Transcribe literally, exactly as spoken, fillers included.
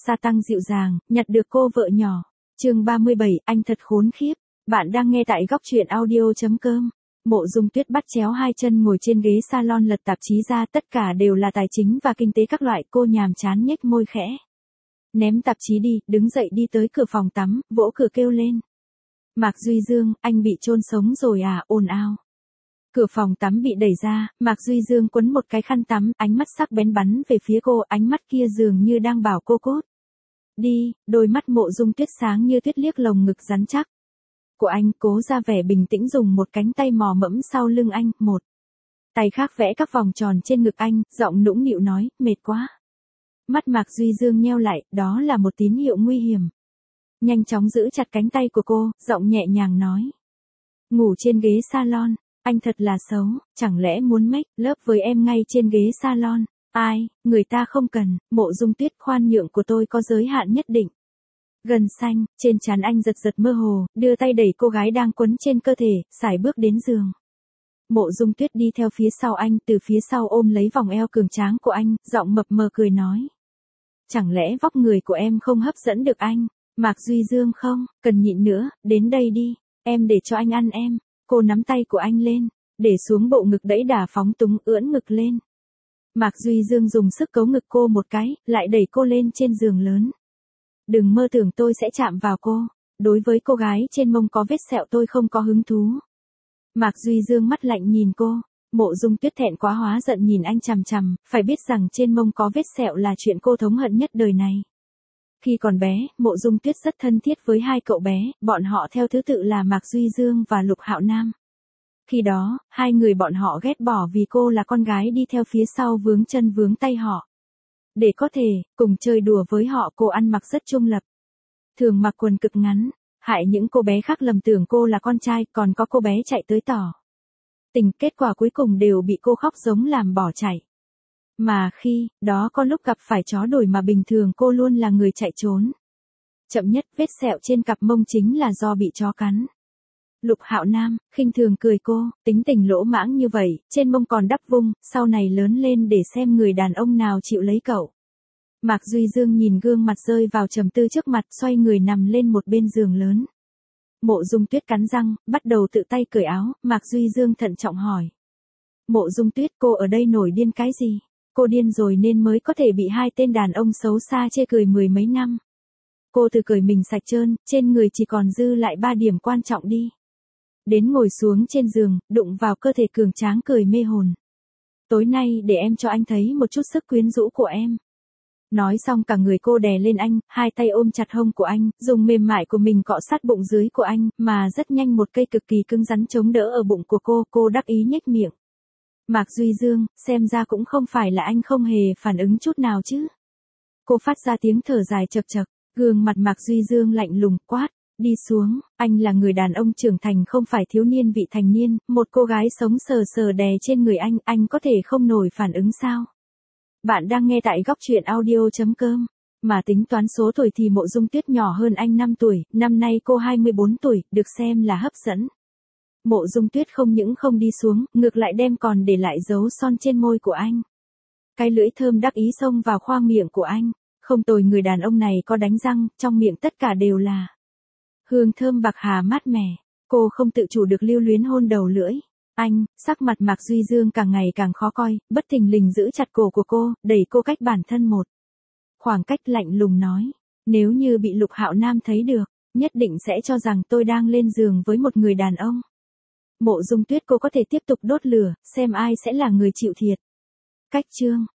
gia tăng dịu dàng, nhặt được cô vợ nhỏ. Chương ba mươi bảy, anh thật khốn khiếp. Bạn đang nghe tại góc truyện audio chấm com. Mộ Dung Tuyết bắt chéo hai chân ngồi trên ghế salon lật tạp chí ra, tất cả đều là tài chính và kinh tế các loại, cô nhàm chán nhếch môi khẽ. Ném tạp chí đi, đứng dậy đi tới cửa phòng tắm, vỗ cửa kêu lên. Mạc Duy Dương, anh bị chôn sống rồi à, ồn ào. Cửa phòng tắm bị đẩy ra, Mạc Duy Dương quấn một cái khăn tắm, ánh mắt sắc bén bắn về phía cô, ánh mắt kia dường như đang bảo cô cốt. Đi, đôi mắt Mộ Dung Tuyết sáng như tuyết liếc lồng ngực rắn chắc của anh, cố ra vẻ bình tĩnh dùng một cánh tay mò mẫm sau lưng anh, một tay khác vẽ các vòng tròn trên ngực anh, giọng nũng nịu nói, mệt quá. Mắt Mạc Duy Dương nheo lại, đó là một tín hiệu nguy hiểm. Nhanh chóng giữ chặt cánh tay của cô, giọng nhẹ nhàng nói. Ngủ trên ghế salon, anh thật là xấu, chẳng lẽ muốn make love với em ngay trên ghế salon? Ai, người ta không cần, Mộ Dung Tuyết, khoan nhượng của tôi có giới hạn nhất định. Gần xanh, trên trán anh giật giật mơ hồ, đưa tay đẩy cô gái đang quấn trên cơ thể, sải bước đến giường. Mộ Dung Tuyết đi theo phía sau anh, từ phía sau ôm lấy vòng eo cường tráng của anh, giọng mập mờ cười nói. Chẳng lẽ vóc người của em không hấp dẫn được anh? Mạc Duy Dương không, cần nhịn nữa, đến đây đi, em để cho anh ăn em. Cô nắm tay của anh lên, để xuống bộ ngực đẫy đà phóng túng, ưỡn ngực lên. Mạc Duy Dương dùng sức cấu ngực cô một cái, lại đẩy cô lên trên giường lớn. Đừng mơ tưởng tôi sẽ chạm vào cô, đối với cô gái trên mông có vết sẹo tôi không có hứng thú. Mạc Duy Dương mắt lạnh nhìn cô, Mộ Dung Tuyết thẹn quá hóa giận nhìn anh chằm chằm, phải biết rằng trên mông có vết sẹo là chuyện cô thống hận nhất đời này. Khi còn bé, Mộ Dung Tuyết rất thân thiết với hai cậu bé, bọn họ theo thứ tự là Mạc Duy Dương và Lục Hạo Nam. Khi đó, hai người bọn họ ghét bỏ vì cô là con gái đi theo phía sau vướng chân vướng tay họ. Để có thể, cùng chơi đùa với họ cô ăn mặc rất trung lập. Thường mặc quần cực ngắn, hại những cô bé khác lầm tưởng cô là con trai, còn có cô bé chạy tới tỏ tình, kết quả cuối cùng đều bị cô khóc giống làm bỏ chạy. Mà khi, đó có lúc gặp phải chó đuổi mà bình thường cô luôn là người chạy trốn. Chậm nhất, vết sẹo trên cặp mông chính là do bị chó cắn. Lục Hạo Nam, khinh thường cười cô, tính tình lỗ mãng như vậy, trên mông còn đắp vung, sau này lớn lên để xem người đàn ông nào chịu lấy cậu. Mạc Duy Dương nhìn gương mặt rơi vào trầm tư trước mặt, xoay người nằm lên một bên giường lớn. Mộ Dung Tuyết cắn răng, bắt đầu tự tay cởi áo, Mạc Duy Dương thận trọng hỏi. Mộ Dung Tuyết, cô ở đây nổi điên cái gì? Cô điên rồi nên mới có thể bị hai tên đàn ông xấu xa chê cười mười mấy năm. Cô từ cởi mình sạch trơn, trên người chỉ còn dư lại ba điểm quan trọng đi. Đến ngồi xuống trên giường, đụng vào cơ thể cường tráng cười mê hồn. Tối nay để em cho anh thấy một chút sức quyến rũ của em. Nói xong cả người cô đè lên anh, hai tay ôm chặt hông của anh, dùng mềm mại của mình cọ sát bụng dưới của anh, mà rất nhanh một cây cực kỳ cứng rắn chống đỡ ở bụng của cô, cô đắc ý nhếch miệng. Mạc Duy Dương, xem ra cũng không phải là anh không hề phản ứng chút nào chứ. Cô phát ra tiếng thở dài chật chật, gương mặt Mạc Duy Dương lạnh lùng, quát. Đi xuống, anh là người đàn ông trưởng thành không phải thiếu niên vị thành niên, một cô gái sống sờ sờ đè trên người anh, anh có thể không nổi phản ứng sao? Bạn đang nghe tại góc truyện audio chấm com, mà tính toán số tuổi thì Mộ Dung Tuyết nhỏ hơn anh năm tuổi, năm nay cô hai mươi bốn tuổi, được xem là hấp dẫn. Mộ Dung Tuyết không những không đi xuống, ngược lại đem còn để lại dấu son trên môi của anh. Cái lưỡi thơm đắc ý xông vào khoang miệng của anh, không tồi, người đàn ông này có đánh răng, trong miệng tất cả đều là hương thơm bạc hà mát mẻ, cô không tự chủ được lưu luyến hôn đầu lưỡi. Anh, sắc mặt Mạc Duy Dương càng ngày càng khó coi, bất thình lình giữ chặt cổ của cô, đẩy cô cách bản thân một khoảng cách, lạnh lùng nói, nếu như bị Lục Hạo Nam thấy được, nhất định sẽ cho rằng tôi đang lên giường với một người đàn ông. Mộ Dung Tuyết, cô có thể tiếp tục đốt lửa, xem ai sẽ là người chịu thiệt. Cách chương